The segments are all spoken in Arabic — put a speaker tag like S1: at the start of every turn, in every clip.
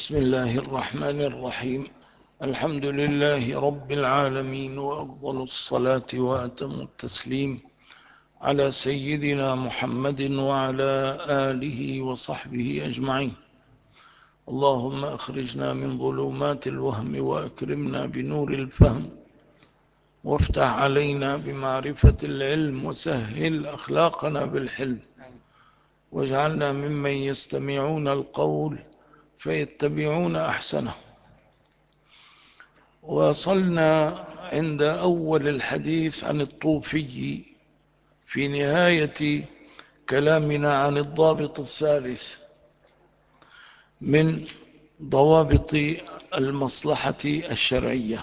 S1: بسم الله الرحمن الرحيم. الحمد لله رب العالمين، وأفضل الصلاة وأتم التسليم على سيدنا محمد وعلى آله وصحبه أجمعين. اللهم أخرجنا من ظلمات الوهم وأكرمنا بنور الفهم، وافتح علينا بمعرفة العلم، وسهل أخلاقنا بالحلم، واجعلنا ممن يستمعون القول فيتبعون أحسنه. وصلنا عند أول الحديث عن الطوفي في نهاية كلامنا عن الضابط الثالث من ضوابط المصلحة الشرعية.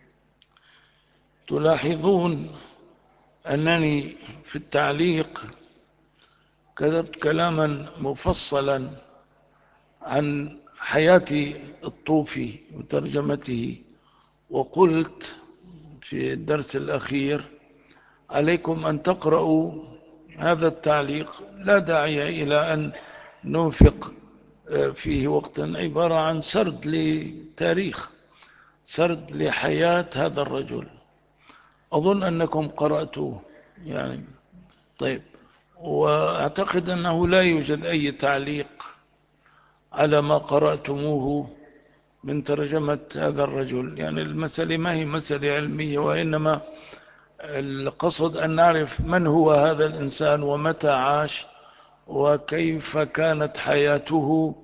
S1: تلاحظون أنني في التعليق كتبت كلاما مفصلا عن حياة الطوفي وترجمته، وقلت في الدرس الأخير عليكم أن تقرأوا هذا التعليق، لا داعي إلى أن ننفق فيه وقتا، عبارة عن سرد لتاريخ، سرد لحياة هذا الرجل. أظن أنكم قرأتوه يعني. طيب، وأعتقد أنه لا يوجد أي تعليق على ما قرأتموه من ترجمة هذا الرجل. يعني المسألة ما هي مسألة علمية، وإنما القصد أن نعرف من هو هذا الإنسان ومتى عاش وكيف كانت حياته،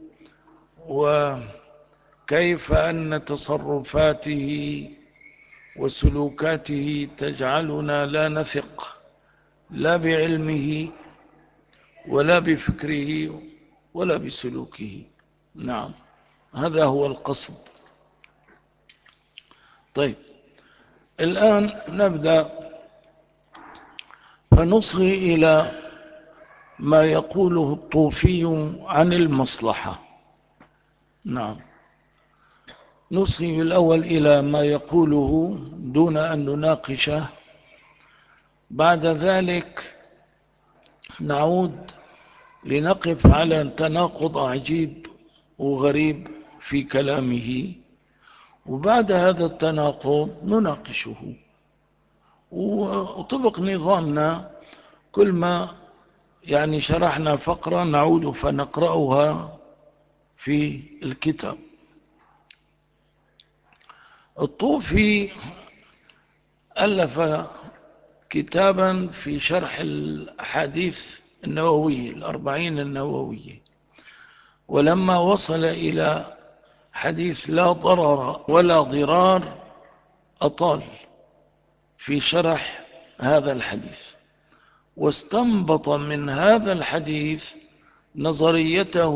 S1: وكيف أن تصرفاته وسلوكاته تجعلنا لا نثق لا بعلمه ولا بفكره ولا بسلوكه. نعم، هذا هو القصد. طيب، الآن نبدأ فنصغي إلى ما يقوله الطوفي عن المصلحة. نعم، نصغي الأول إلى ما يقوله دون أن نناقشه. بعد ذلك نعود لنقف على تناقض عجيب وغريب في كلامه، وبعد هذا التناقض نناقشه. وطبق نظامنا، كل ما يعني شرحنا فقرة نعود فنقرأها في الكتاب. الطوفي ألف كتابا في شرح الأحاديث النووية، الأربعين النووية، ولما وصل إلى حديث لا ضرر ولا ضرار أطال في شرح هذا الحديث، واستنبط من هذا الحديث نظريته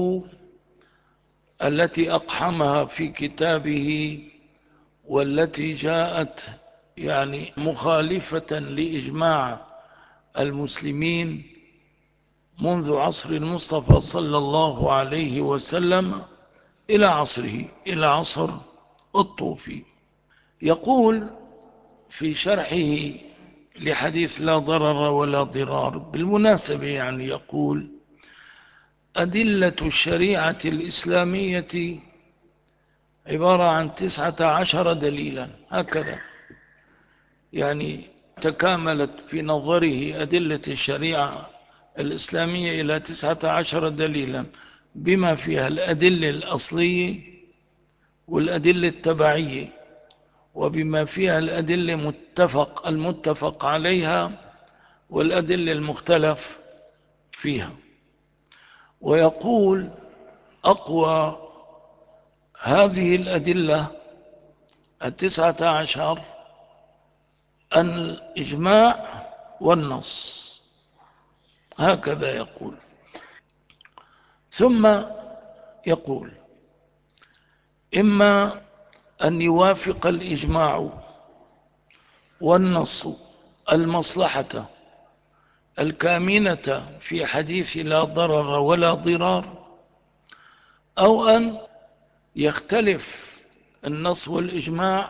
S1: التي أقحمها في كتابه، والتي جاءت يعني مخالفة لإجماع المسلمين منذ عصر المصطفى صلى الله عليه وسلم إلى عصره، إلى عصر الطوفي. يقول في شرحه لحديث لا ضرر ولا ضرار، بالمناسبة يعني، يقول: أدلة الشريعة الإسلامية عبارة عن 19 دليلا، هكذا يعني تكاملت في نظره أدلة الشريعة الإسلامية إلى 19 دليلا، بما فيها الأدلة الأصلية والأدلة التبعية، وبما فيها الأدلة المتفق عليها والأدلة المختلف فيها. ويقول: أقوى هذه الأدلة 19 الإجماع والنص، هكذا يقول. ثم يقول: إما أن يوافق الإجماع والنص المصلحة الكامنة في حديث لا ضرر ولا ضرار، أو أن يختلف النص والإجماع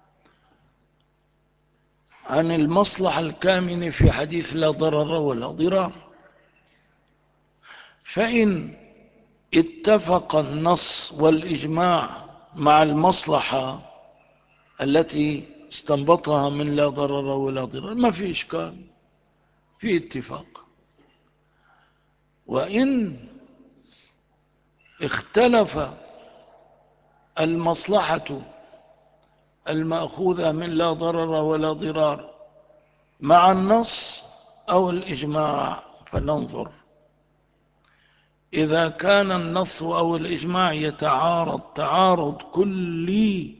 S1: عن المصلحة الكامنة في حديث لا ضرر ولا ضرار. فإن اتفق النص والإجماع مع المصلحة التي استنبطها من لا ضرر ولا ضرر، ما في إشكال، في اتفاق. وإن اختلف المصلحة المأخوذة من لا ضرر ولا ضرار مع النص أو الإجماع، فننظر. إذا كان النص أو الإجماع يتعارض تعارض كلي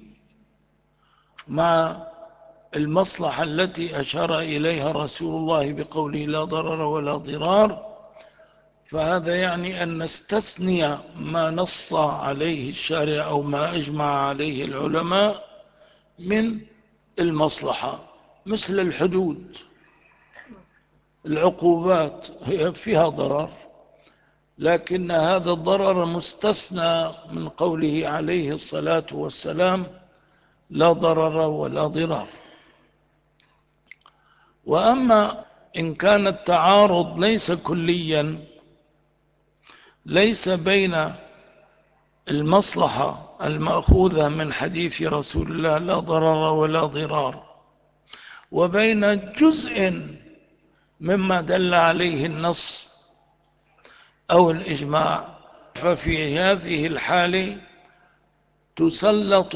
S1: مع المصلحة التي أشار إليها رسول الله بقوله لا ضرر ولا ضرار، فهذا يعني أن نستثني ما نص عليه الشارع أو ما أجمع عليه العلماء من المصلحة، مثل الحدود، العقوبات هي فيها ضرر، لكن هذا الضرر مستثنى من قوله عليه الصلاة والسلام لا ضرر ولا ضرار. وأما إن كان التعارض ليس كليا، ليس بين المصلحة المأخوذة من حديث رسول الله لا ضرر ولا ضرار وبين جزء مما دل عليه النص أو الإجماع، ففي هذه الحالة تسلط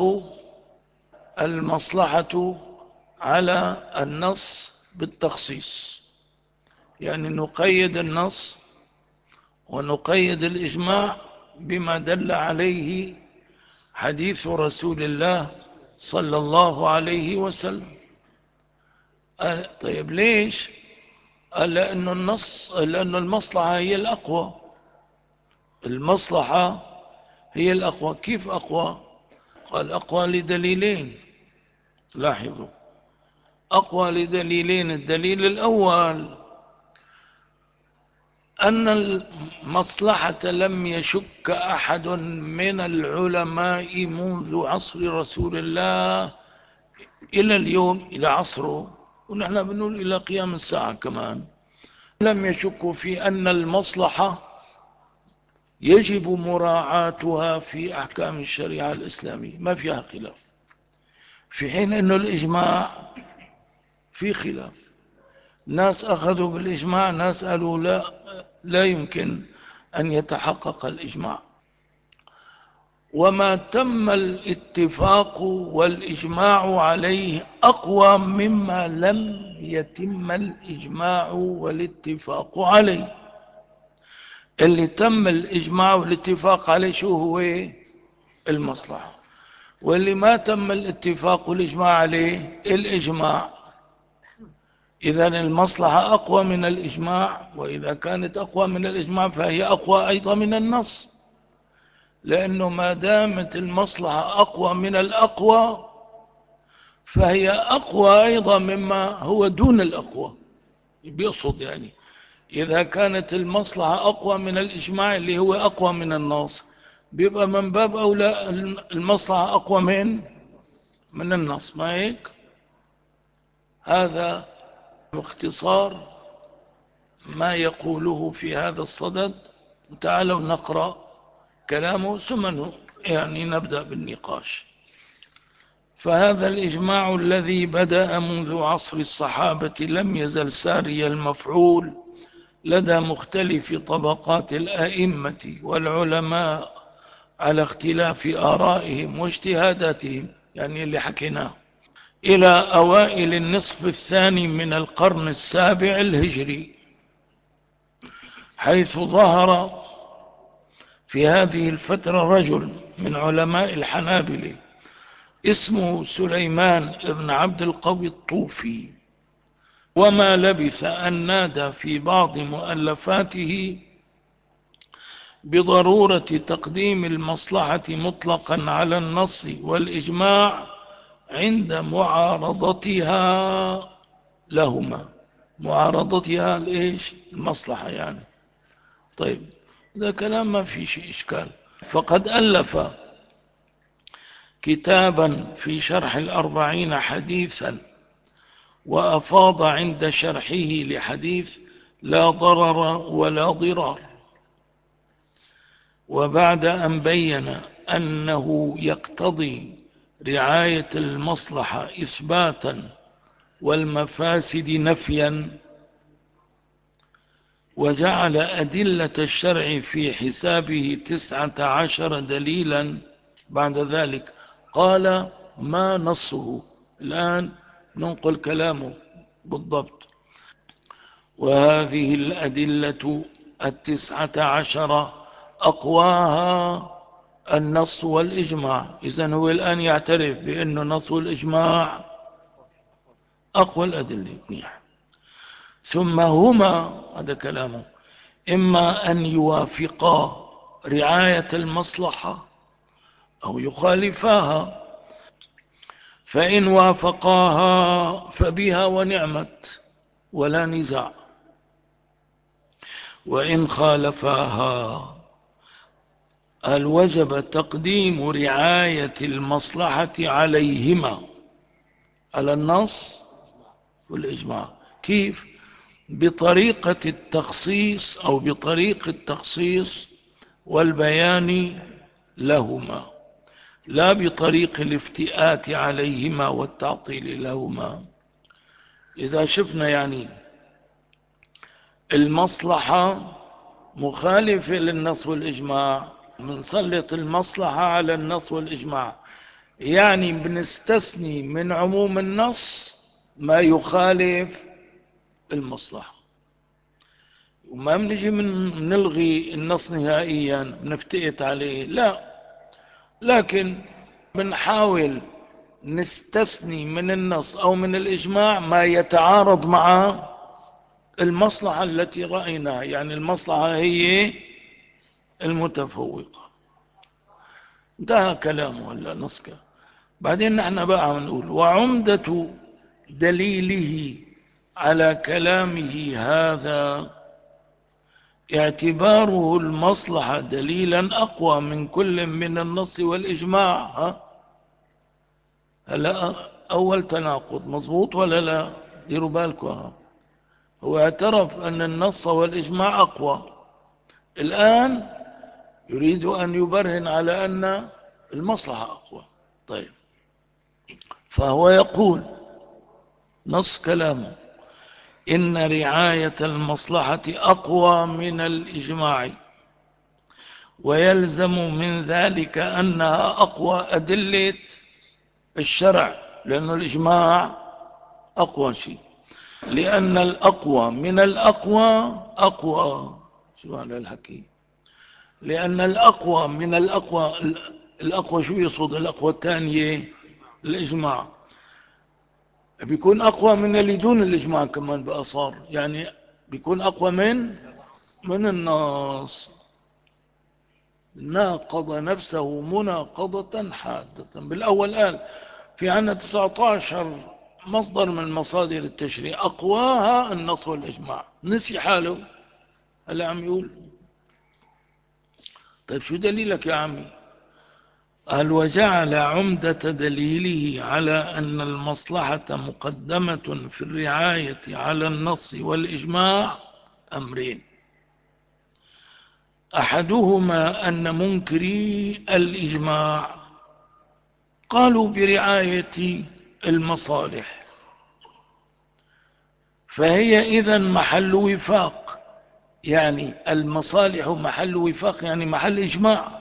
S1: المصلحة على النص بالتخصيص، يعني نقيد النص ونقيد الإجماع بما دل عليه حديث رسول الله صلى الله عليه وسلم. طيب ليش؟ لأن المصلحة هي الأقوى. المصلحة هي الأقوى. كيف أقوى؟ قال أقوى لدليلين. لاحظوا، أقوى لدليلين. الدليل الأول أن المصلحة لم يشك أحد من العلماء منذ عصر رسول الله إلى اليوم، إلى عصره، ونحن بنقول إلى قيام الساعة كمان، لم يشكوا في أن المصلحة يجب مراعاتها في أحكام الشريعة الإسلامية، ما فيها خلاف. في حين أن الإجماع في خلاف، ناس أخذوا بالإجماع، ناس قالوا لا يمكن أن يتحقق الإجماع. وما تم الاتفاق والإجماع عليه أقوى مما لم يتم الإجماع والاتفاق عليه. اللي تم الإجماع والاتفاق عليه شو هو؟ المصلحة. واللي ما تم الاتفاق والإجماع عليه الإجماع. إذن المصلحة أقوى من الإجماع، وإذا كانت أقوى من الإجماع فهي أقوى أيضا من النص، لأنه ما دامت المصلحة أقوى من الأقوى فهي أقوى أيضا مما هو دون الأقوى. بيقصد يعني إذا كانت المصلحة أقوى من الإجماع اللي هو أقوى من النص، بيبقى من باب أولى المصلحة أقوى من النص، ما هيك؟ هذا باختصار ما يقوله في هذا الصدد. تعالوا نقرأ كلامه ثم يعني نبدأ بالنقاش. فهذا الإجماع الذي بدأ منذ عصر الصحابة لم يزل ساري المفعول لدى مختلف طبقات الآئمة والعلماء على اختلاف آرائهم واجتهاداتهم، يعني اللي حكيناه، إلى أوائل النصف الثاني من القرن السابع الهجري، حيث ظهر في هذه الفترة رجل من علماء الحنابلة اسمه سليمان بن عبد القوي الطوفي. وما لبث أن نادى في بعض مؤلفاته بضرورة تقديم المصلحة مطلقا على النص والإجماع عند معارضتها لهما. معارضتها لإيش؟ المصلحة يعني. طيب، هذا كلام ما في شيء إشكال. فقد ألف كتابا في شرح الأربعين حديثا، وأفاض عند شرحه لحديث لا ضرر ولا ضرار. وبعد أن بين أنه يقتضي رعاية المصلحة إثباتا والمفاسد نفيا، وجعل أدلة الشرع في حسابه 19 دليلا، بعد ذلك قال ما نصه. الآن ننقل كلامه بالضبط. وهذه الأدلة 19 أقواها النص والإجماع. إذن هو الآن يعترف بأن النص والإجماع أقوى الأدلة. ثم هما، هذا كلامه، إما أن يوافقا رعاية المصلحة أو يخالفاها، فإن وافقاها فبها ونعمت ولا نزاع، وإن خالفاها قال وجب تقديم رعاية المصلحة عليهما، على النص والإجماع. كيف؟ بطريقة التخصيص أو بطريق التخصيص والبيان لهما، لا بطريق الافتئات عليهما والتعطيل لهما. إذا شفنا يعني المصلحة مخالفة للنص والإجماع، بنسلط المصلحة على النص والإجماع، يعني بنستثني من عموم النص ما يخالف المصلحة، وما بنجي نلغي النص نهائيا بنفتئت عليه، لا، لكن بنحاول نستثني من النص أو من الإجماع ما يتعارض مع المصلحة التي رأيناها، يعني المصلحة هي المتفوقة. انتهى كلامه ولا نسكه. بعدين نحن بقى نقول وعمدة دليله على كلامه هذا اعتباره المصلحة دليلا أقوى من كل من النص والإجماع. هلا أول تناقض مظبوط ولا لا؟ ديروا بالكم، هو اعترف أن النص والإجماع أقوى، الآن يريد أن يبرهن على أن المصلحة أقوى. طيب، فهو يقول نص كلامه إن رعاية المصلحة أقوى من الإجماع، ويلزم من ذلك أنها أقوى أدلة الشرع، لأن الإجماع أقوى شيء، لأن الأقوى من الأقوى أقوى. شو معنى الحكي؟ لأن الأقوى من الأقوى، الأقوى شو يصد؟ الأقوى الثانية الإجماع، بيكون أقوى من اللي دون الإجماع كمان بقى، صار يعني بيكون أقوى من النص. ناقض نفسه مناقضة حادة. بالأول قال في عنا 19 مصدر من مصادر التشريع أقواها النص والإجماع، نسي حاله، هلا عم يقول طيب شو دليلك يا عمي؟ قال وجعل عمدة دليله على أن المصلحة مقدمة في الرعاية على النص والإجماع أمرين: أحدهما أن منكري الإجماع قالوا برعاية المصالح، فهي إذن محل وفاق، يعني المصالح محل وفاق يعني محل إجماع،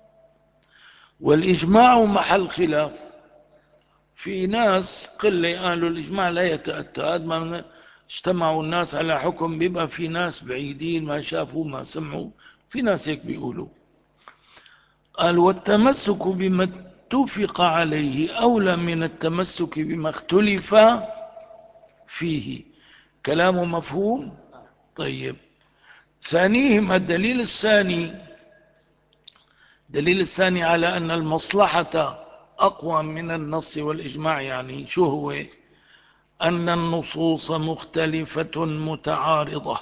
S1: والإجماع محل خلاف. في ناس قلة قالوا الإجماع لا يتأتى، ما اجتمعوا الناس على حكم بيبقى في ناس بعيدين ما شافوا ما سمعوا، في ناس هيك بيقولوا. قال والتمسك بما اتفق عليه أولى من التمسك بما اختلف فيه. كلامه مفهوم؟ طيب، ثانيهما الدليل الثاني، دليل الثاني على أن المصلحة أقوى من النص والإجماع، يعني شو هو؟ أن النصوص مختلفة متعارضة،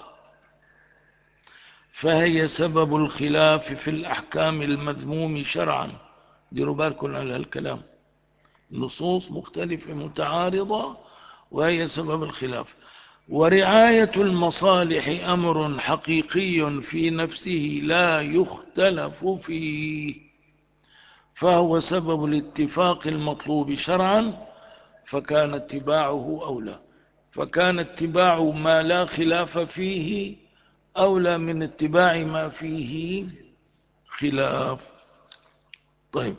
S1: فهي سبب الخلاف في الأحكام المذموم شرعا. ديروا بالكم على الكلام، نصوص مختلفة متعارضة وهي سبب الخلاف. ورعاية المصالح أمر حقيقي في نفسه لا يختلف فيه، فهو سبب الاتفاق المطلوب شرعا، فكان اتباعه أولى. فكان اتباع ما لا خلاف فيه أولى من اتباع ما فيه خلاف. طيب،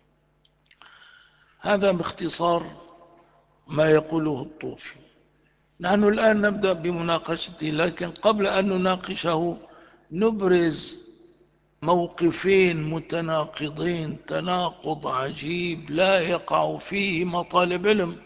S1: هذا باختصار ما يقوله الطوفي. نحن الآن نبدأ بمناقشته، لكن قبل أن نناقشه نبرز موقفين متناقضين تناقض عجيب لا يقع فيه طالب علم.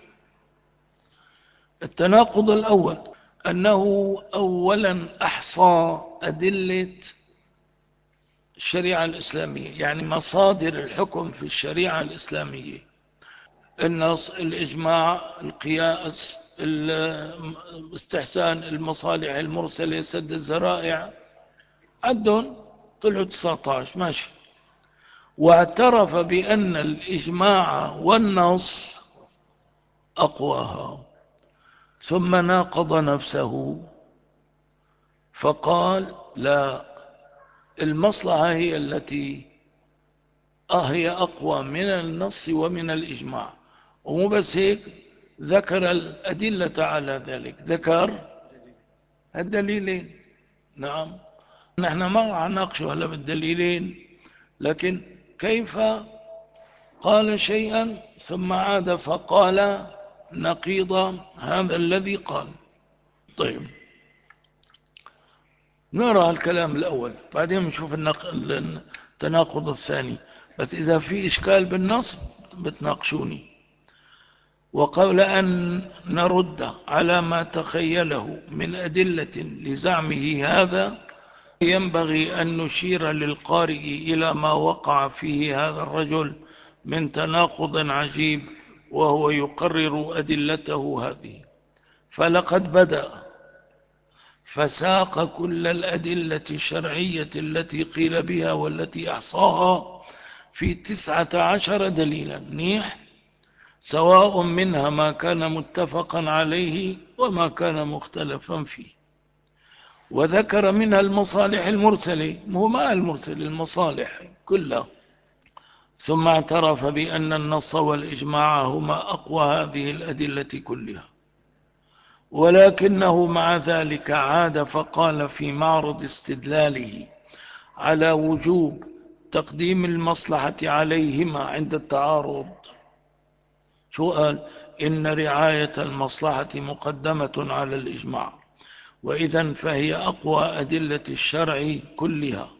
S1: التناقض الأول أنه أولا أحصى أدلة الشريعة الإسلامية، يعني مصادر الحكم في الشريعة الإسلامية: النص، الإجماع، القياس، استحسان المصالح المرسلة، سد الذرائع، عدهم طلعوا 19 ماشي. واعترف بأن الإجماع والنص أقواها، ثم ناقض نفسه فقال لا، المصلحة هي التي هي أقوى من النص ومن الإجماع. ومو بس هيك، ذكر الأدلة على ذلك، ذكر الدليلين. نعم، نحن ما راح نناقشه هلا بالدليلين، لكن كيف قال شيئا ثم عاد فقال نقيض هذا الذي قال. طيب، نرى الكلام الأول بعدين نشوف التناقض الثاني، بس إذا في إشكال بالنص بتناقشوني. وقبل أن نرد على ما تخيله من أدلة لزعمه هذا، ينبغي أن نشير للقارئ إلى ما وقع فيه هذا الرجل من تناقض عجيب، وهو يقرر أدلته هذه. فلقد بدأ فساق كل الأدلة الشرعية التي قيل بها والتي أحصاها في 19 دليلا منيح، سواء منها ما كان متفقا عليه وما كان مختلفا فيه. وذكر منها المصالح المرسلة، مو ما المرسل، المصالح كلها. ثم اعترف بأن النص والإجماع هما أقوى هذه الأدلة كلها، ولكنه مع ذلك عاد فقال في معرض استدلاله على وجوب تقديم المصلحة عليهما عند التعارض، شو قال؟ إن رعاية المصلحة مقدمة على الإجماع، وإذن فهي أقوى أدلة الشرع كلها.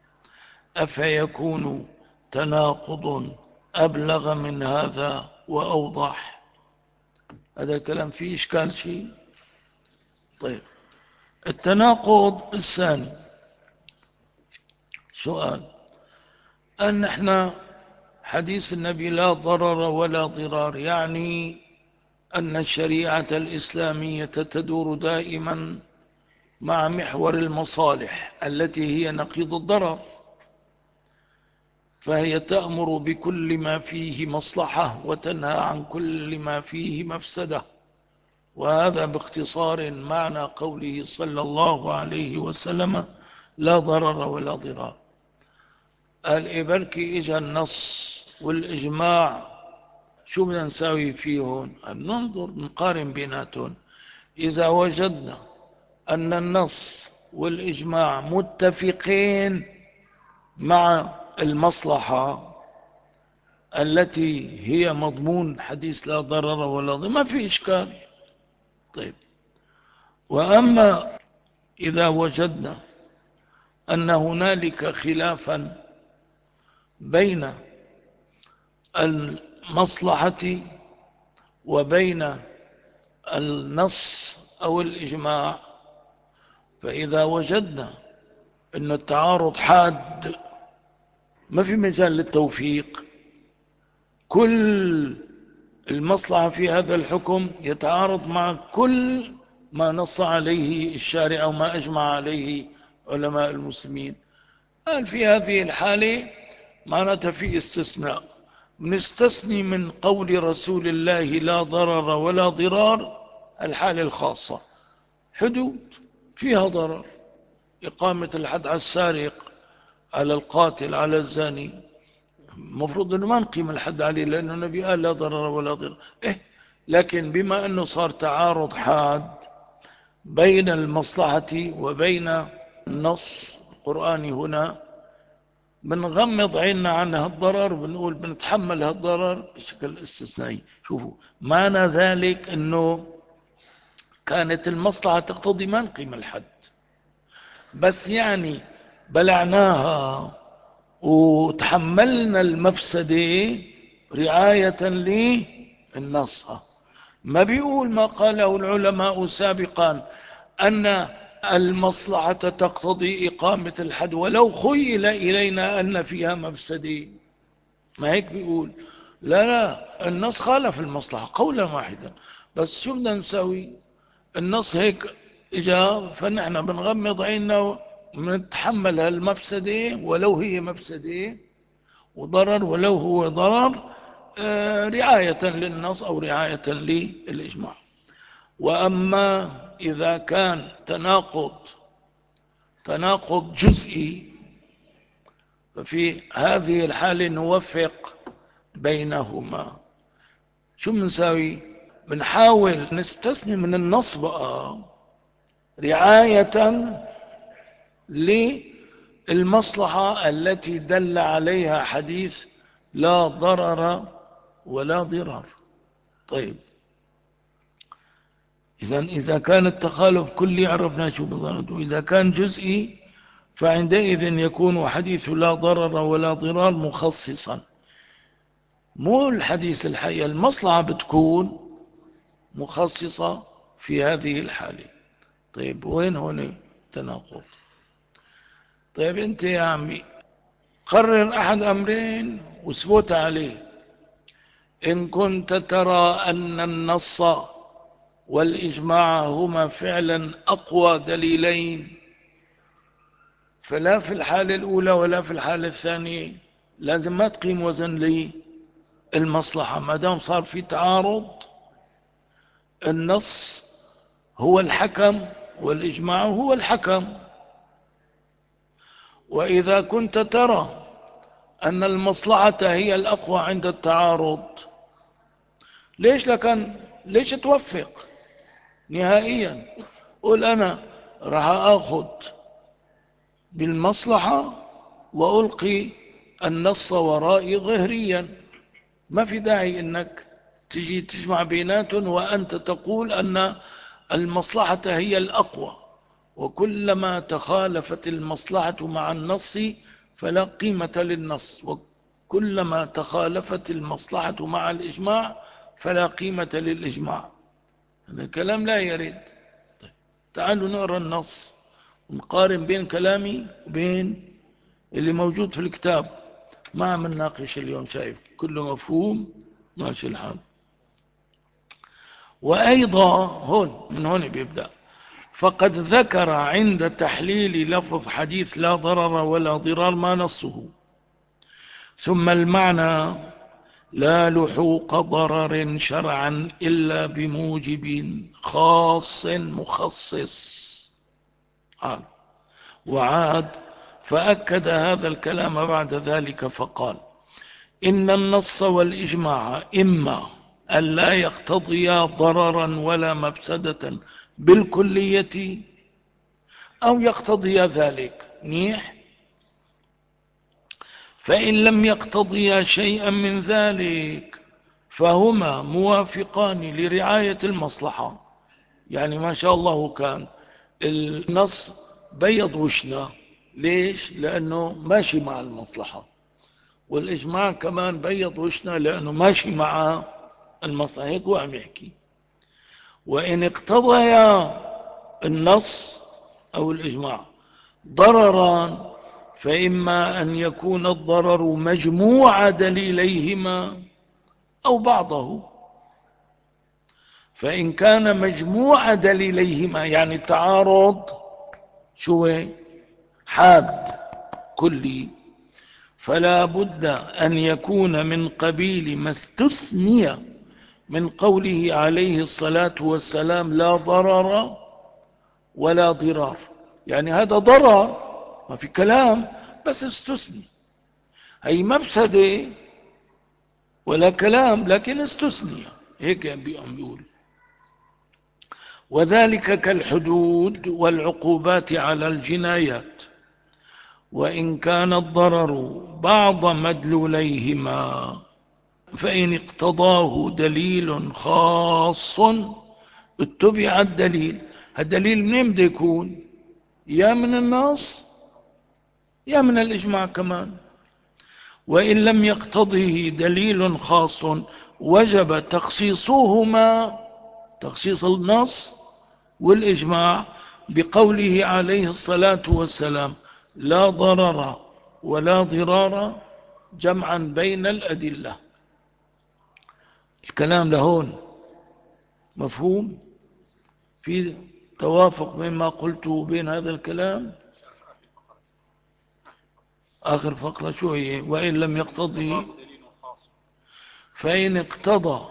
S1: أفيكون تناقض أبلغ من هذا وأوضح؟ هذا الكلام فيه إشكال شيء؟ طيب، التناقض الثاني سؤال: أن احنا حديث النبي لا ضرر ولا ضرار، يعني أن الشريعة الإسلامية تدور دائما مع محور المصالح التي هي نقيض الضرر، فهي تأمر بكل ما فيه مصلحة وتنهى عن كل ما فيه مفسدة. وهذا باختصار معنى قوله صلى الله عليه وسلم لا ضرر ولا ضرار. قال إبركي إجا النص والإجماع، شو بدنا نساوي فيهم؟ ننظر نقارن بيناتهم. إذا وجدنا أن النص والإجماع متفقين مع المصلحة التي هي مضمون حديث لا ضرر ولا ضرر، ما في إشكال. طيب، وأما إذا وجدنا أن هنالك خلافا بين المصلحة وبين النص أو الإجماع، فإذا وجدنا أن التعارض حاد، ما في مجال للتوفيق، كل المصلحة في هذا الحكم يتعارض مع كل ما نص عليه الشارع أو ما أجمع عليه علماء المسلمين، قال في هذه الحالة معناتها في استثناء، نستثني من قول رسول الله لا ضرر ولا ضرار الحالة الخاصة، حدود فيها ضرر، إقامة الحد على السارق، على القاتل، على الزاني، المفروض أنه ما نقيم الحد عليه لأنه النبي قال لا ضرر ولا ضرر. لكن بما أنه صار تعارض حاد بين المصلحة وبين النص القرآني هنا، بنغمض عيننا عن هالضرر، بنقول بنتحمل هالضرر بشكل استثنائي. شوفوا معنى ذلك أنه كانت المصلحة تقتضي ما نقيم الحد، بس يعني بلعناها وتحملنا المفسدة رعاية للنص. ما بيقول ما قاله العلماء سابقا أن المصلحة تقتضي إقامة الحد ولو خيل إلينا أن فيها مفسدة، ما هيك بيقول. لا لا، النص خالف المصلحة قولا واحدا، بس شو بدنا نسوي؟ النص هيك إجا، فنحن بنغمض عيننا ونتحمل هالمفسدة ولو هي مفسدة، وضرر ولو هو ضرر، رعاية للنص أو رعاية للإجماع. وأما إذا كان تناقض جزئي، ففي هذه الحالة نوفق بينهما. شو بنساوي؟ بنحاول نستثني من النص بقى رعاية للمصلحة التي دل عليها حديث لا ضرر ولا ضرار. طيب إذا كان التخالف كلي عرفنا شو بضرر، وإذا كان جزئي فعندئذ يكون حديث لا ضرر ولا ضرار مخصصا، مو الحديث الحقيقي، المصلحة بتكون مخصصة في هذه الحالة. طيب وين هون تناقض؟ طيب انت يا عمي قرر أحد أمرين وثبت عليه. إن كنت ترى أن النص والإجماع هما فعلا أقوى دليلين، فلا في الحالة الأولى ولا في الحالة الثانية لازم ما تقيم وزن للمصلحة، ما دام صار في تعارض. النص هو الحكم والإجماع هو الحكم. وإذا كنت ترى أن المصلحة هي الأقوى عند التعارض، ليش توفق نهائيا؟ قل أنا راح أخذ بالمصلحة وألقي النص ورائي ظهريا. ما في داعي أنك تجي تجمع بيناتهم وأنت تقول أن المصلحة هي الأقوى، وكلما تخالفت المصلحة مع النص فلا قيمة للنص، وكلما تخالفت المصلحة مع الإجماع فلا قيمة للإجماع. هذا الكلام لا يرد. طيب تعالوا نقرأ النص ونقارن بين كلامي وبين اللي موجود في الكتاب. ما عم نناقش اليوم، شايف كله مفهوم، ماشي الحال. وأيضا من هون بيبدأ: فقد ذكر عند تحليل لفظ حديث لا ضرر ولا ضرار ما نصه، ثم المعنى لا لحوق ضرر شرعا إلا بموجب خاص مخصص. وعاد فأكد هذا الكلام بعد ذلك فقال: إن النص والإجماع إما أن لا يقتضيا ضررا ولا مفسدة بالكلية، أو يقتضيا ذلك منيح. فإن لم يقتضيا شيئا من ذلك فهما موافقان لرعاية المصلحة. يعني ما شاء الله كان النص بيض وشنا، ليش؟ لأنه ماشي مع المصلحة، والإجماع كمان بيض وشنا لأنه ماشي مع المصلحة. هيك هو عم يحكي. وإن اقتضيا النص أو الإجماع ضررا فإما أن يكون الضرر مجموع دليليهما أو بعضه. فإن كان مجموع دليليهما يعني التعارض شو حاد كلي، فلا بد أن يكون من قبيل ما استثني من قوله عليه الصلاة والسلام لا ضرر ولا ضرار، يعني هذا ضرر ما في كلام بس استثني، هي مفسدة ولا كلام لكن استثني، هيك بيقول. وذلك كالحدود والعقوبات على الجنايات، وإن كان الضرر بعض مدلوليهما، فإن اقتضاه دليل خاص اتبع الدليل. الدليل منين بده يكون؟ يا من النص يا من الإجماع كمان. وإن لم يقتضه دليل خاص وجب تخصيصهما، تخصيص النص والإجماع، بقوله عليه الصلاة والسلام: لا ضرر ولا ضرار، جمعا بين الأدلة. الكلام لهون مفهوم؟ في توافق بين ما قلته وبين هذا الكلام؟ آخر فقرة شو هي؟ وإن لم يقتضي، فإن اقتضى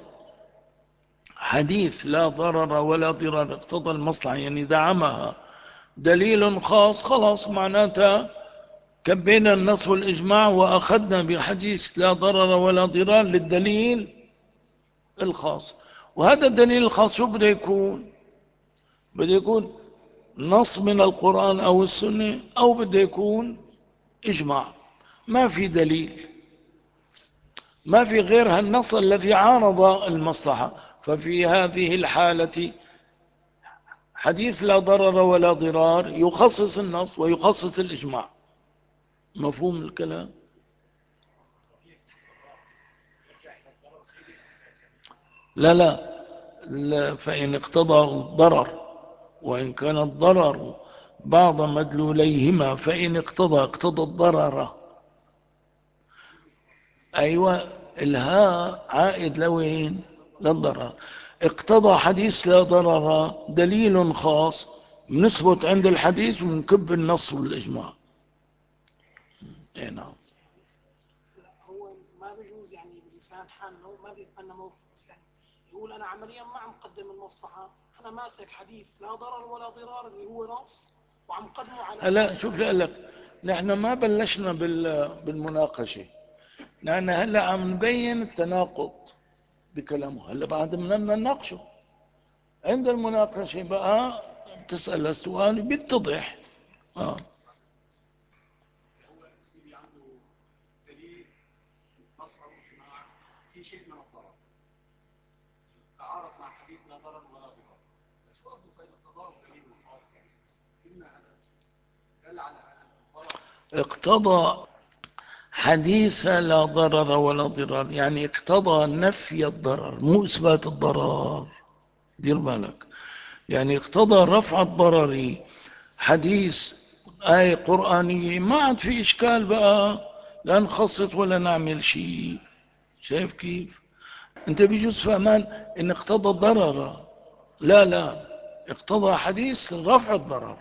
S1: حديث لا ضرر ولا ضرار، اقتضى المصلحة يعني دعمها دليل خاص، خلاص معناتها كبينا النص والإجماع وأخذنا بحديث لا ضرر ولا ضرار للدليل الخاص. وهذا الدليل الخاص شو بده يكون؟ بده يكون نص من القرآن أو السنة، أو بده يكون إجماع. ما في دليل، ما في غير النص الذي عارض المصلحة، ففي هذه الحالة حديث لا ضرر ولا ضرار يخصص النص ويخصص الإجماع. مفهوم الكلام؟ لا لا, لا، فإن اقتضى الضرر، وإن كان الضرر بعض مدلوليهما، فإن اقتضى الضرر. أيوة، الهاء عائد لوين؟ للضرر. اقتضى حديث لا ضرر دليل خاص، بنثبت عند الحديث ونكب النص والإجماع. اي نعم.
S2: هو ما بيجوز يعني بلسان حاله ما بيتمنى موقف، بس يعني يقول انا عمليا ما عم قدم المصلحه، انا ماسك حديث لا ضرر ولا ضرار اللي هو نص وعم قدمه على
S1: هلا شوف لك، نحن ما بلشنا بالمناقشة، نحن هلا عم نبين التناقض بكلامه، هلا بعد بدنا نناقشه. عند المناقشة بقى تسأل السؤال بيتضح.
S2: هو سيدي عنده دليل نص او اجماع في شيء من الضرر تعارض مع حديث لا ضرر ولا ضرار، شو قصده بين التضارب دليل خاص؟ يعني قلنا هذا دل على الضرر.
S1: اقتضى حديث لا ضرر ولا ضرار، يعني اقتضى نفي الضرر مو إثبات الضرر، دير بالك. يعني اقتضى رفع الضرر. حديث آية قرآنية ما عاد في إشكال بقى، لا نخصص ولا نعمل شيء. شايف كيف؟ انت بيجوز فهمان ان اقتضى الضرر، لا لا، اقتضى حديث رفع الضرر.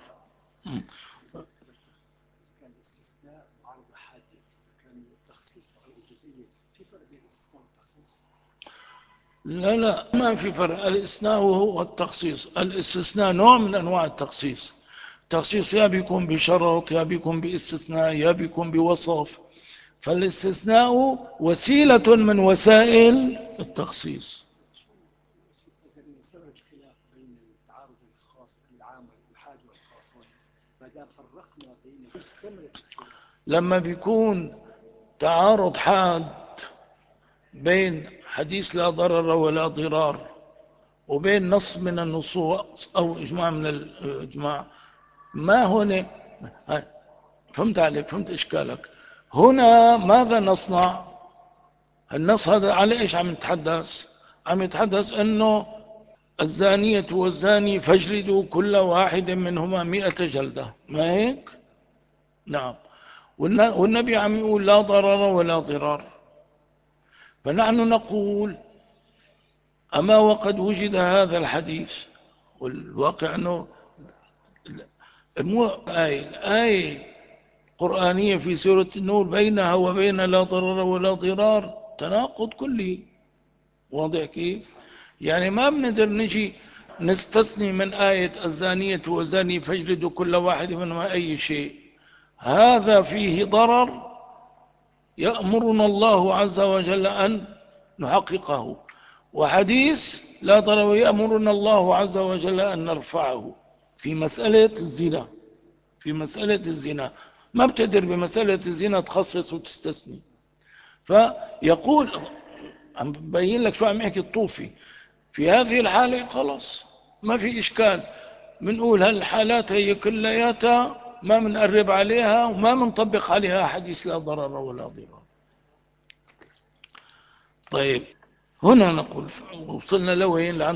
S2: كان الاستثناء معارض حادة، إذا كان التخصيص أو الجزئية، في فرق بين الاستثناء والتخصيص؟
S1: لا لا، ما في فرق. الاستثناء هو التخصيص. الاستثناء نوع من انواع التخصيص. التخصيص يا بيكون بشرط، يا بيكون باستثناء، يا بيكون بوصف. فالاستثناء وسيلة من وسائل التخصيص.
S2: إذا سبب الخلاف بين التعارض الخاص العام والحاد والخاص، ما دام فرقنا بين ثمرة الخلاف.
S1: لما بيكون تعارض حاد بين حديث لا ضرر ولا ضرار وبين نص من النصوص أو إجماع من الإجماع، ما هنا فهمت عليك، فهمت إشكالك. هنا ماذا نصنع؟ النص هذا على إيش عم يتحدث؟ عم يتحدث أنه الزانية والزاني فاجلدوا كل واحد منهما 100 جلدة، ما هيك؟ نعم. والنبي عم يقول لا ضرر ولا ضرار. فنحن نقول أما وقد وجد هذا الحديث، والواقع أنه مو آية قرآنية في سورة النور بينها وبين لا ضرر ولا ضرار تناقض كلي. واضح كيف؟ يعني ما بنقدر نجي نستثني من آية الزانية والزاني فاجلدوا كل واحد منهما أي شيء، هذا فيه ضرر يأمرنا الله عز وجل أن نحققه، وحديث لا ضرر يأمرنا الله عز وجل أن نرفعه في مسألة الزنا. في مسألة الزنا ما بتقدر بمسألة الزنا تخصص وتستثني. فيقول، عم ببين لك شو عم يحكي الطوفي في هذه الحالة، خلاص ما في إشكال، بنقول هالحالات هي كلياتها ما بنقرب عليها وما بنطبق عليها حديث لا ضرر ولا ضرار. طيب هنا نقول وصلنا لوين الآن؟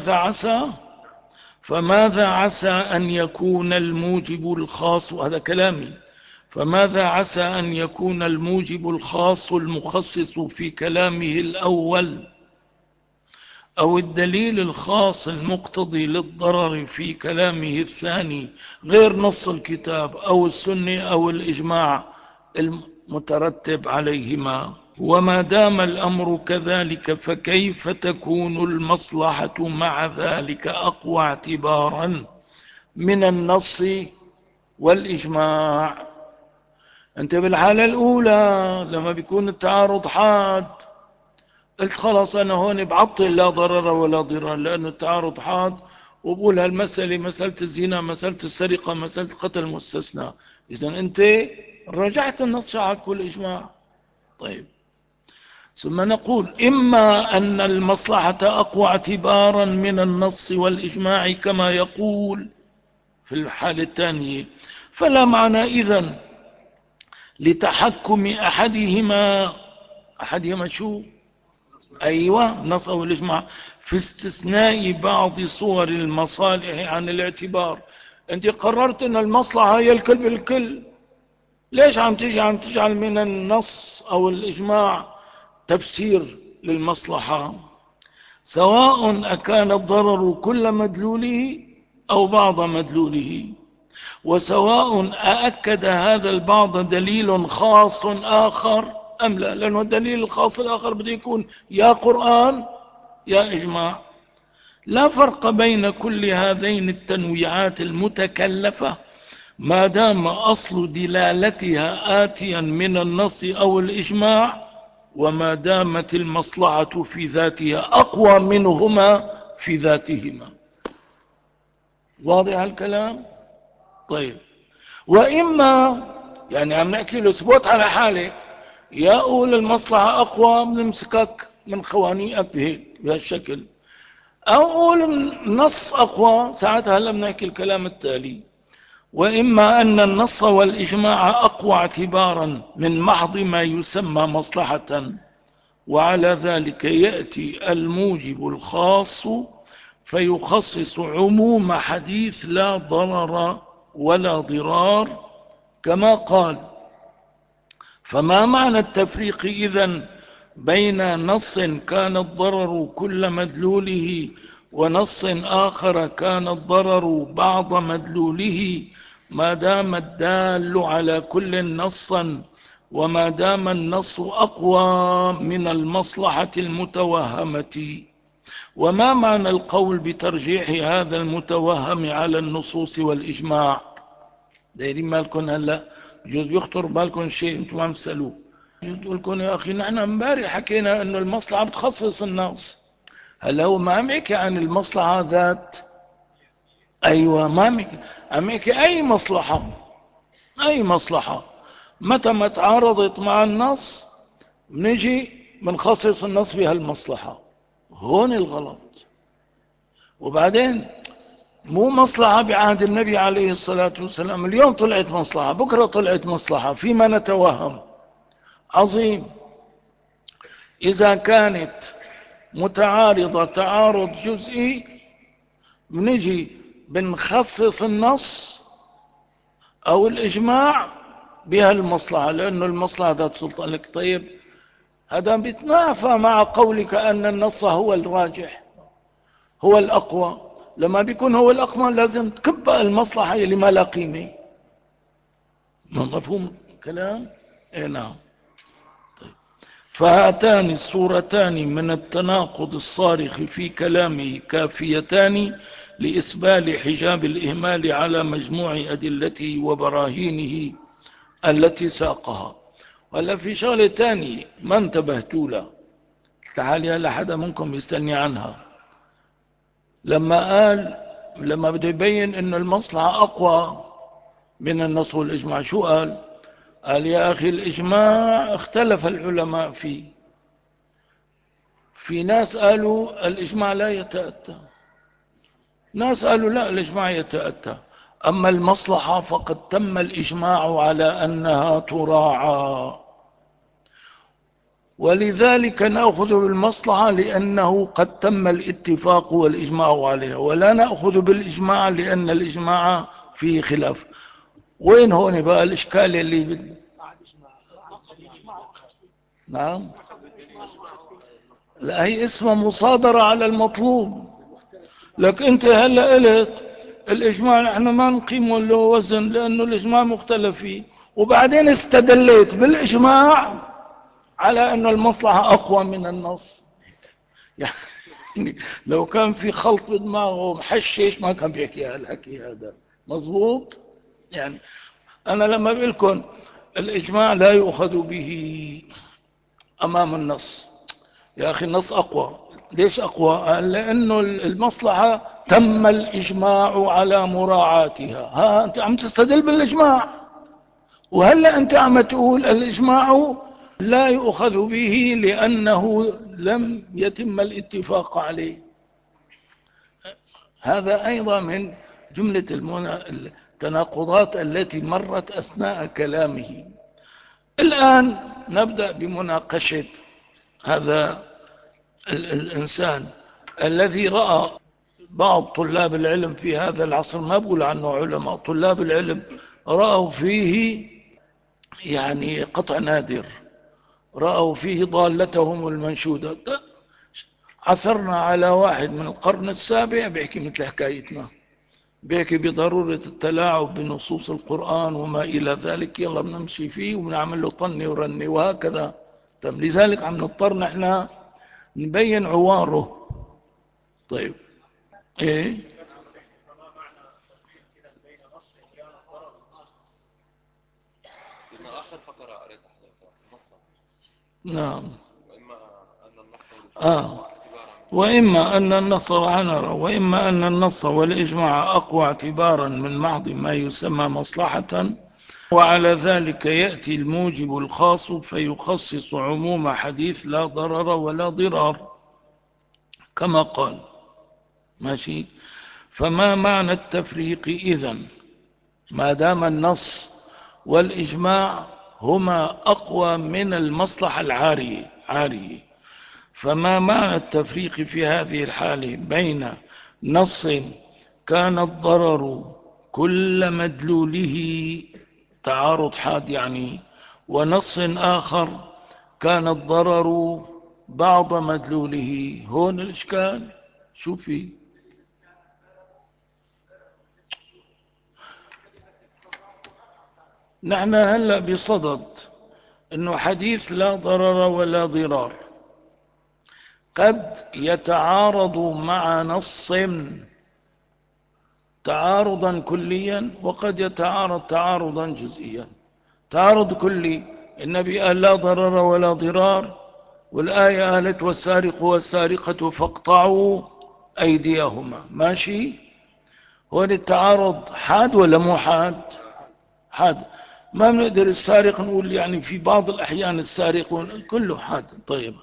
S1: فماذا عسى أن يكون الموجب الخاص، وهذا كلامي، فماذا عسى أن يكون الموجب الخاص المخصص في كلامه الأول أو الدليل الخاص المقتضي للضرر في كلامه الثاني غير نص الكتاب أو السنة أو الإجماع المترتب عليهما. وما دام الأمر كذلك فكيف تكون المصلحة مع ذلك أقوى اعتبارا من النص والإجماع؟ أنت بالحالة الأولى لما بيكون التعارض حاد قلت خلاص أنا هون بعطل لا ضرر ولا ضرار، لأنه التعارض حاد، وبقول هالمسألة مسألة الزنا مسألة السرقة مسألة قتل مستثنى. إذن أنت رجعت النص عنك والإجماع. طيب ثم نقول إما أن المصلحة أقوى اعتبارا من النص والإجماع كما يقول في الحالة الثانية، فلا معنى إذن لتحكم أحدهما شو؟ أيوة نص أو الإجماع في استثناء بعض صور المصالح عن الاعتبار. أنت قررت أن المصلحة هي الكل بالكل، ليش عم تجعل من النص أو الإجماع تفسير للمصلحة، سواء أكان الضرر كل مدلوله أو بعض مدلوله، وسواء أأكد هذا البعض دليل خاص آخر أم لا، لأنه الدليل الخاص الآخر بده يكون يا قرآن يا إجماع. لا فرق بين كل هذين التنويعات المتكلفة ما دام أصل دلالتها آتيا من النص أو الإجماع، وما دامت المصلحة في ذاتها أقوى منهما في ذاتهما. واضح الكلام؟ طيب وإما يعني عم نحكي له اثبت على حالة، يا أقول المصلحة أقوى بنمسكك من خوانيئك بهالشكل، أو أقول النص أقوى، ساعتها لم نحكي الكلام التالي: وإما أن النص والإجماع أقوى اعتبارا من محض ما يسمى مصلحة، وعلى ذلك يأتي الموجب الخاص فيخصص عموم حديث لا ضرر ولا ضرار كما قال. فما معنى التفريق إذن بين نص كان الضرر كل مدلوله ونص آخر كان الضرر بعض مدلوله، ما دام الدال على كل نصا، وما دام النص أقوى من المصلحة المتوهمة؟ وما معنى القول بترجيح هذا المتوهم على النصوص والإجماع؟ دايرين مالكم هلا جوز يخطر بالكم شيء انتم عم تسألوه، جوز تقول لكم يا أخي نحن امبارح حكينا انه المصلحة بتخصص النص. هلا هو ما عم يحكي عن المصلحة ذات، أيوة ما عم يحكي أي مصلحة، أي مصلحة متى ما تعارضت مع النص بنجي بنخصص النص بهالمصلحة. هون الغلط. وبعدين مو مصلحة بعهد النبي عليه الصلاة والسلام، اليوم طلعت مصلحة بكرة طلعت مصلحة، فيما نتوهم. عظيم. إذا كانت متعارضة تعارض جزئي بنجي بنخصص النص أو الإجماع بها المصلحة، لأنه المصلحة ذات سلطان. لك طيب هذا بيتنافى مع قولك أن النص هو الراجح هو الأقوى. لما بيكون هو الأقوى لازم تكب المصلحة اللي ما لا قيمة. مفهوم كلام؟ ايه نعم. طيب فهاتان الصورتان من التناقض الصارخ في كلامه كافيتان لإسبال حجاب الإهمال على مجموع أدلته وبراهينه التي ساقها. ولا في شغلة تاني ما انتبهتوا له، تعالي هلا حدا منكم يستني عنها. لما بده يبين انه المصلحة اقوى من النص والاجماع، شو قال يا اخي الاجماع اختلف العلماء فيه، في ناس قالوا الاجماع لا يتأتى، ناس قالوا لا الاجماع يتأتى، اما المصلحة فقد تم الاجماع على انها تراعى، ولذلك نأخذ بالمصلحة لأنه قد تم الاتفاق والإجماع عليها، ولا نأخذ بالإجماع لأن الإجماع فيه خلاف. وين هون بقى الإشكال اللي نعم، لا هي اسمها مصادرة على المطلوب. لك أنت هلأ قلت الإجماع نحن ما نقيمه له وزن لأنه الإجماع مختلف فيه، وبعدين استدليت بالإجماع على أن المصلحة أقوى من النص. يعني لو كان في خلط بدماغه محشش ما كان بيحكي هالحكي هذا. مظبوط. يعني أنا لما بقول لكم الإجماع لا يؤخذ به أمام النص، يا أخي النص أقوى. ليش أقوى؟ لأنه المصلحة تم الإجماع على مراعاتها. ها أنت عم تستدل بالإجماع، وهلأ أنت عم تقول الإجماع لا يؤخذ به لأنه لم يتم الاتفاق عليه. هذا أيضا من جملة التناقضات التي مرت أثناء كلامه. الآن نبدأ بمناقشة هذا الإنسان الذي رأى بعض طلاب العلم في هذا العصر، ما بقول عنه علماء، طلاب العلم رأوا فيه يعني قطع نادر، رأوا فيه ضالتهم المنشودة. عثرنا على واحد من القرن السابع بيحكي مثل حكايتنا، بيحكي بضرورة التلاعب بنصوص القرآن وما إلى ذلك، يلا بنمشي فيه وبنعمل له طني ورني وهكذا. طيب لذلك عم نضطر نحن نبين عواره. طيب ايه
S3: سيدنا آخر فقرة قريت حضرتك نصا،
S1: نعم
S3: وإما أن النص
S1: آه
S3: اعتبارا
S1: وإما أن النص والإجماع أقوى اعتبارا من محض ما يسمى مصلحة، وعلى ذلك يأتي الموجب الخاص فيخصص عموم حديث لا ضرر ولا ضرار كما قال. ماشي. فما معنى التفريق إذن ما دام النص والإجماع هما أقوى من المصلحة العارية، فما معنى التفريق في هذه الحالة بين نص كان الضرر كل مدلوله تعارض حاد يعني، ونص آخر كان الضرر بعض مدلوله؟ هون الإشكال. شو في؟ نحن هلأ بصدد انه حديث لا ضرر ولا ضرار قد يتعارض مع نص تعارضا كليا، وقد يتعارض تعارضا جزئيا. تعارض كلي، النبي قال لا ضرر ولا ضرار، والآية قالت والسارق والسارقة فاقطعوا أيديهما. ماشي. هون التعارض حاد ولا مو حاد؟ حاد. ما بنقدر السارق نقول يعني في بعض الأحيان السارق كله حاد. طيب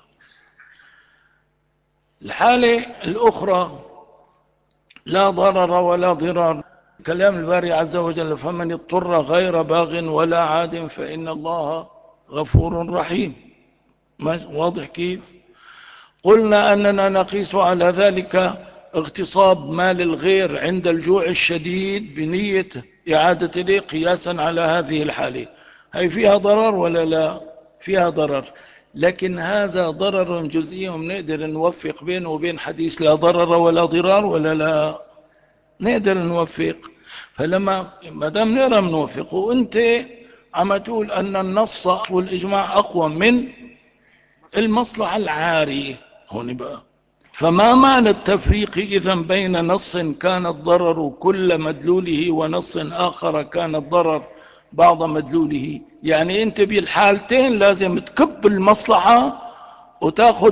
S1: الحالة الأخرى لا ضرر ولا ضرار، كلام الباري عز وجل فمن اضطر غير باغ ولا عاد فإن الله غفور رحيم. واضح كيف؟ قلنا أننا نقيس على ذلك اغتصاب مال الغير عند الجوع الشديد بنية إعادة ليه قياسا على هذه الحالة. هي فيها ضرر ولا لا؟ فيها ضرر، لكن هذا ضرر جزئي ونقدر نوفق بينه وبين حديث لا ضرر ولا ضرار ولا لا؟ نقدر نوفق. فلما ما دام نقدر نوفق، وانت عم تقول أن النص والإجماع أقوى من المصلحة العارية هون بقى. فما معنى التفريق إذن بين نص كان الضرر كل مدلوله ونص آخر كان الضرر بعض مدلوله؟ يعني انت بالحالتين لازم تكب المصلحة وتاخذ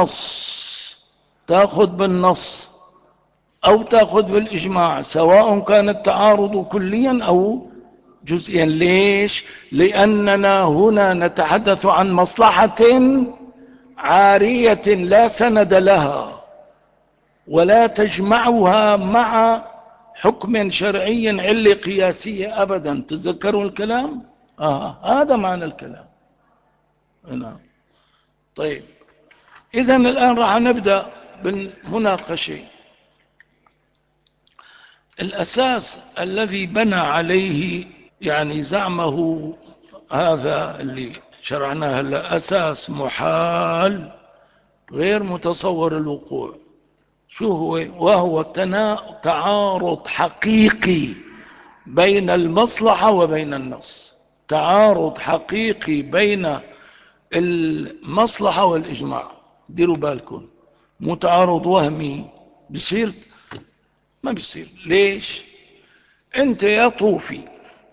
S1: بالنص أو تاخذ بالإجماع، سواء كان التعارض كليا أو جزئيا. ليش؟ لأننا هنا نتحدث عن مصلحة عارية لا سند لها، ولا تجمعها مع حكم شرعي علة قياسية أبدا. تذكروا الكلام؟ هذا معنى الكلام. نعم. طيب، إذن الآن راح نبدأ بالمناقشة. الأساس الذي بنى عليه يعني زعمه هذا اللي شرعناه هلا أساس محال غير متصور الوقوع. شو هو؟ وهو تعارض حقيقي بين المصلحة وبين النص. تعارض حقيقي بين المصلحة والإجماع. ديروا بالكم، مو تعارض وهمي بصير، ما بصير. ليش؟ انت يا طوفي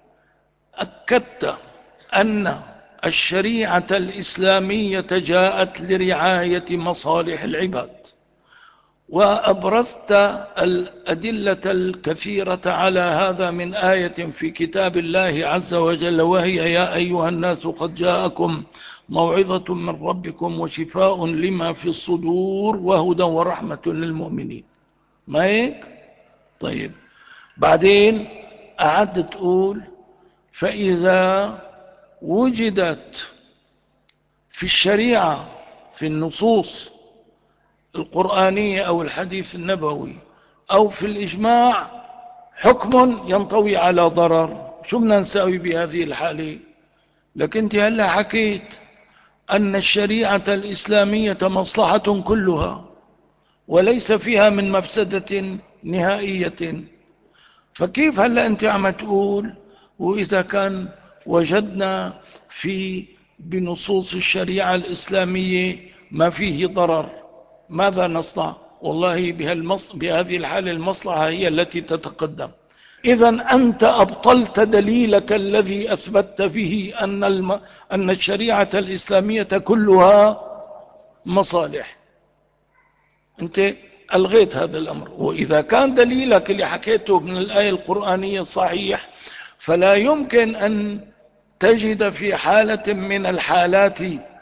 S1: أكدت أن الشريعة الإسلامية جاءت لرعاية مصالح العباد، وأبرزت الأدلة الكثيرة على هذا من آية في كتاب الله عز وجل، وهي يا أيها الناس قد جاءكم موعظة من ربكم وشفاء لما في الصدور وهدى ورحمة للمؤمنين. ما هيك؟ طيب، بعدين أعد تقول فإذا وجدت في الشريعة في النصوص القرآنية أو الحديث النبوي أو في الإجماع حكم ينطوي على ضرر، شو بدنا نساوي بهذه الحالة؟ لكن انت هلا حكيت أن الشريعة الإسلامية مصلحة كلها وليس فيها من مفسدة نهائية، فكيف هلا انت عم تقول وإذا كان وجدنا بنصوص الشريعة الإسلامية ما فيه ضرر ماذا نصنع؟ والله بهذه الحالة المصلحة هي التي تتقدم. إذن أنت أبطلت دليلك الذي أثبتت فيه أن الشريعة الإسلامية كلها مصالح. أنت ألغيت هذا الأمر. وإذا كان دليلك اللي حكيته من الآية القرآنية صحيح، فلا يمكن أن تجد في حالة من الحالات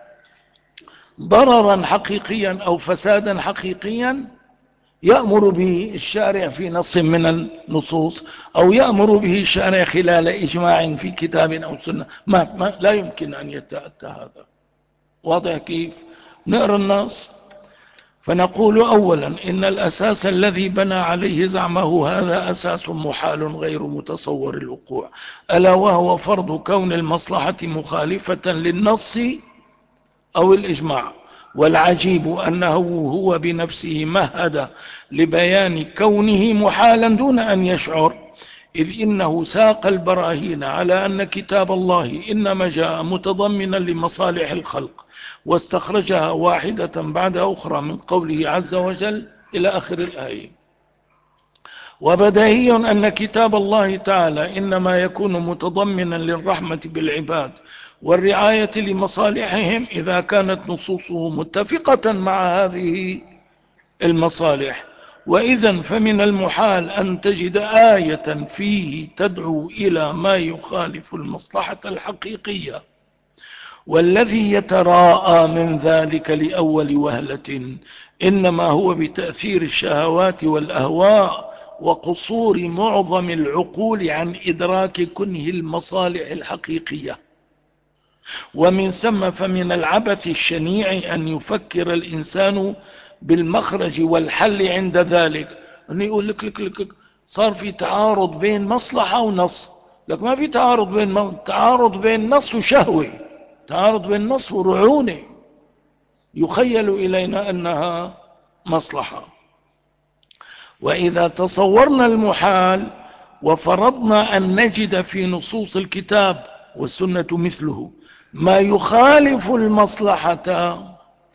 S1: ضررا حقيقيا أو فسادا حقيقيا يأمر به الشارع في نص من النصوص، أو يأمر به الشارع خلال إجماع في كتاب أو سنة. لا يمكن أن يتأتى هذا. واضح كيف؟ نقرأ النص. فنقول أولا إن الأساس الذي بنى عليه زعمه هذا أساس محال غير متصور الوقوع، ألا وهو فرض كون المصلحة مخالفة للنص أو الإجماع. والعجيب أنه هو بنفسه مهد لبيان كونه محالا دون أن يشعر، إذ إنه ساق البراهين على أن كتاب الله إنما جاء متضمنا لمصالح الخلق، واستخرجها واحدة بعد أخرى من قوله عز وجل إلى آخر الآية. وبديهي أن كتاب الله تعالى إنما يكون متضمنا للرحمة بالعباد والرعاية لمصالحهم إذا كانت نصوصه متفقة مع هذه المصالح. وإذن فمن المحال أن تجد آية فيه تدعو إلى ما يخالف المصلحة الحقيقية، والذي يتراءى من ذلك لأول وهلة إنما هو بتأثير الشهوات والأهواء وقصور معظم العقول عن إدراك كنه المصالح الحقيقية. ومن ثم فمن العبث الشنيع أن يفكر الإنسان بالمخرج والحل عند ذلك. أن يقول لك صار في تعارض بين مصلحة ونص. لك ما في تعارض بين نص وشهوة، تعارض بين نص ورعونة يخيل إلينا أنها مصلحة. وإذا تصورنا المحال وفرضنا أن نجد في نصوص الكتاب والسنة مثله ما يخالف المصلحة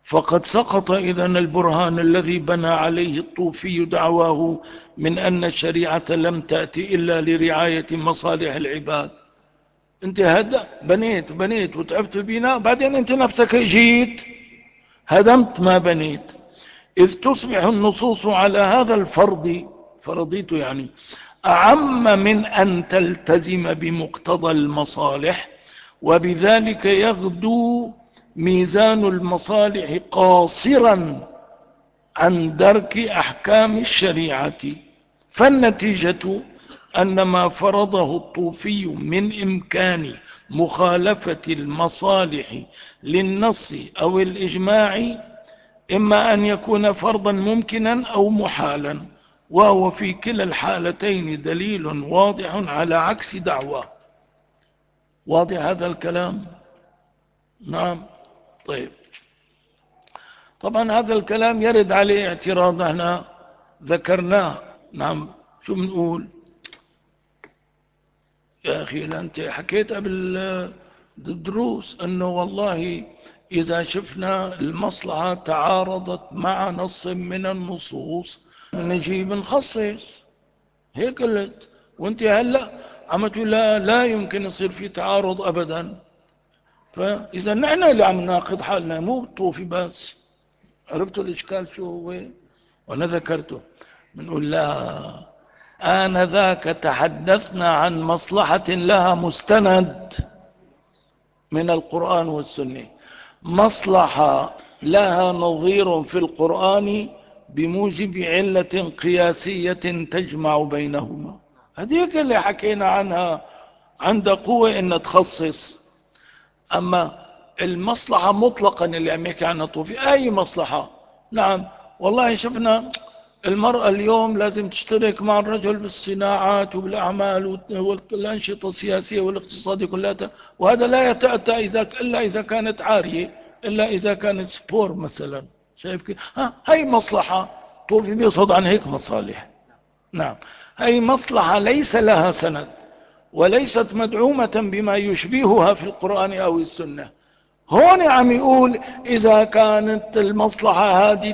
S1: فقد سقط إذن البرهان الذي بنى عليه الطوفي دعواه من أن الشريعة لم تأتي إلا لرعاية مصالح العباد. انت هذا بنيت وتعبت في البناء، بعدين انت نفسك جيت هدمت ما بنيت. إذ تصبح النصوص على هذا الفرض، فرضيته يعني، أعم من أن تلتزم بمقتضى المصالح، وبذلك يغدو ميزان المصالح قاصرا عن درك أحكام الشريعة. فالنتيجة أن ما فرضه الطوفي من إمكان مخالفة المصالح للنص أو الإجماع إما أن يكون فرضا ممكنا أو محالا، وهو في كلا الحالتين دليل واضح على عكس دعواه. واضح هذا الكلام؟ نعم. طيب، طبعا هذا الكلام يرد عليه اعتراض احنا ذكرناه. نعم. شو بنقول يا أخي؟ أنت حكيت قبل الدروس أنه والله إذا شفنا المصلحة تعارضت مع نص من النصوص نجيب نخصص. هيك قلت، وانت هلأ عم تقول لا يمكن يصير في تعارض أبدا. فإذا نحن اللي عم ناقض حالنا، مو الطوفي بس. عرفتوا الإشكال شو هو؟ وأنا ذكرته. بنقول لا، آنذاك تحدثنا عن مصلحة لها مستند من القرآن والسنة، مصلحة لها نظير في القرآن بموجب علة قياسية تجمع بينهما. هذيك اللي حكينا عنها، عند قوة إن تخصص. أما المصلحة مطلقا اللي عم يحكي عنها طوفي، أي مصلحة. نعم والله شفنا المرأة اليوم لازم تشترك مع الرجل بالصناعات وبالأعمال والأنشطة السياسية والاقتصادية كلها، وهذا لا يتأتى إلا إذا كانت عارية، إلا إذا كانت سبور مثلا. شايف كيف؟ هاي مصلحة. طوفي بيصد عن هيك مصالح. نعم، هاي مصلحة ليس لها سند وليست مدعومة بما يشبهها في القرآن أو السنة. هون عم يقول إذا كانت المصلحة هذه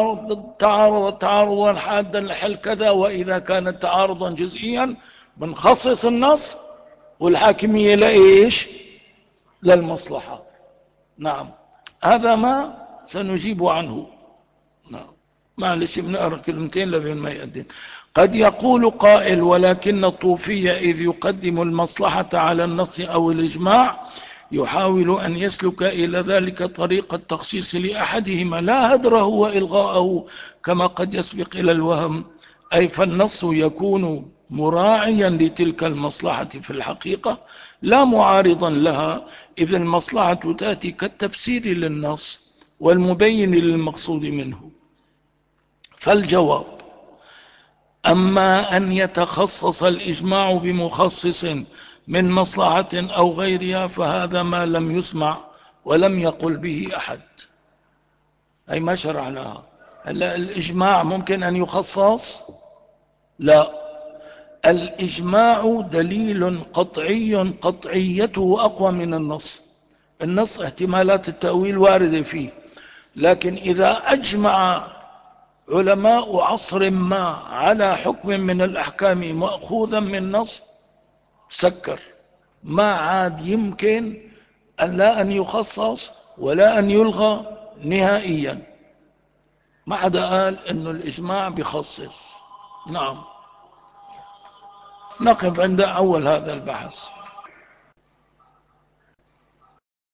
S1: تعارضا حادا لحل كذا، وإذا كانت تعارضا جزئيا بنخصص النص، والحاكمية لإيش؟ للمصلحة. نعم، هذا ما سنجيب عنه. نعم، معلش بنقرأ كلمتين لبين ما يأذن. قد يقول قائل ولكن الطوفي إذ يقدم المصلحة على النص أو الإجماع يحاول أن يسلك إلى ذلك طريق التخصيص لأحدهما لا هدره وإلغاءه، كما قد يسبق إلى الوهم. أي فالنص يكون مراعيا لتلك المصلحة في الحقيقة لا معارضا لها، إذ المصلحة تأتي كالتفسير للنص والمبين للمقصود منه. فالجواب: أما أن يتخصص الإجماع بمخصص من مصلحة أو غيرها فهذا ما لم يسمع ولم يقل به أحد. أي ما شرعناها. هلا الإجماع ممكن أن يخصص؟ لا، الإجماع دليل قطعي قطعيته أقوى من النص. النص احتمالات التأويل واردة فيه، لكن إذا أجمع علماء عصر ما على حكم من الأحكام مأخوذا من نص سكر، ما عاد يمكن أن لا أن يخصص ولا أن يلغى نهائيا، ما عدا قال أنه الإجماع بخصص. نعم، نقف عند أول هذا البحث.